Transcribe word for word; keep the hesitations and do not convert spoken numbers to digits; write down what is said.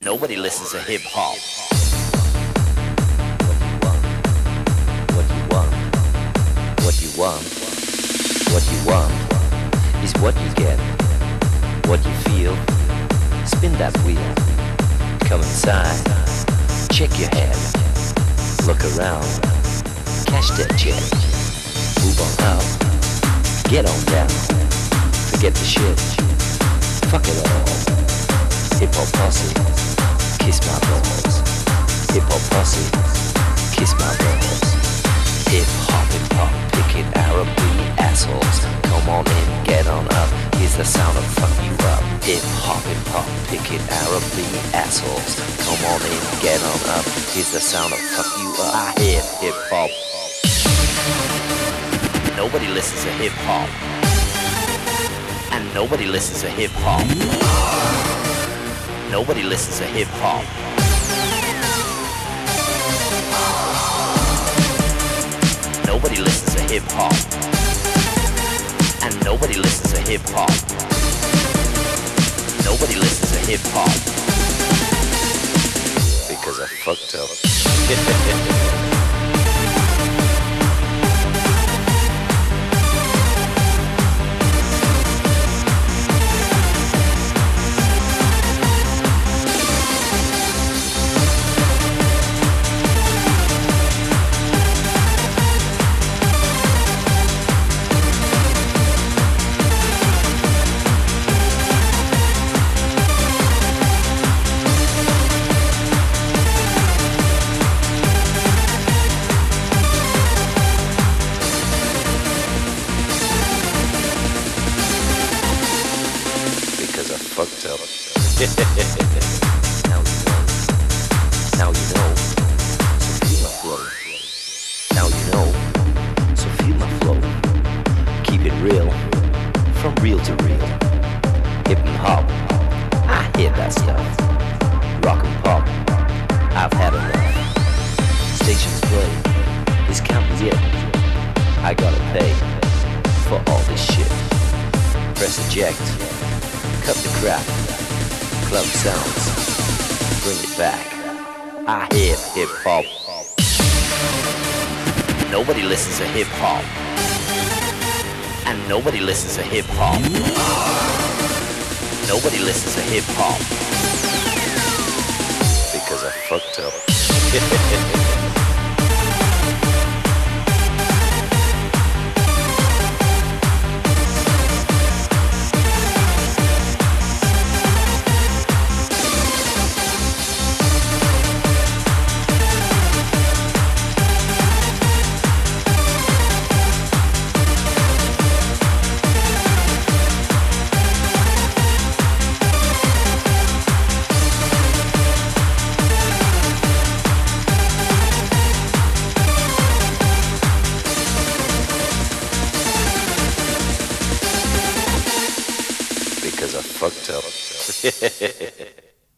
Nobody listens to hip hop. What you want, what you want, what you want is what you get, what you feel. Spin that wheel, come inside, check your head, look around, cash that check, move on up, get on down, forget the shit, fuck it all. Hip hop posse, kiss my balls. Hip hop posse, kiss my balls. Hip hop and pop, pick it Arab, we assholes. Come on in, get on up. Here's the sound of fuck you up. Hip hop and pop, pick it Arab, we assholes. Come on in, get on up. Here's the sound of fuck you up. I hip hip hop. Nobody listens to hip hop. And nobody listens to hip hop. Nobody listens to hip hop. Nobody listens to hip hop. And nobody listens to hip hop. Nobody listens to hip hop. Because I fucked up. Fucked up. Now you know. Now you know. So feel my flow. Now you know. So feel my flow. Keep it real. From real to real. Hip and hop. I hear that stuff. Rock and pop. I've had enough. Stations play. This can't be it. I gotta pay for all this shit. Press eject. Cut the crap, club sounds, bring it back. I hip hip hop. Nobody listens to hip hop. And nobody listens to hip hop. Nobody listens to hip hop. Because I fucked up. Because I fucked up.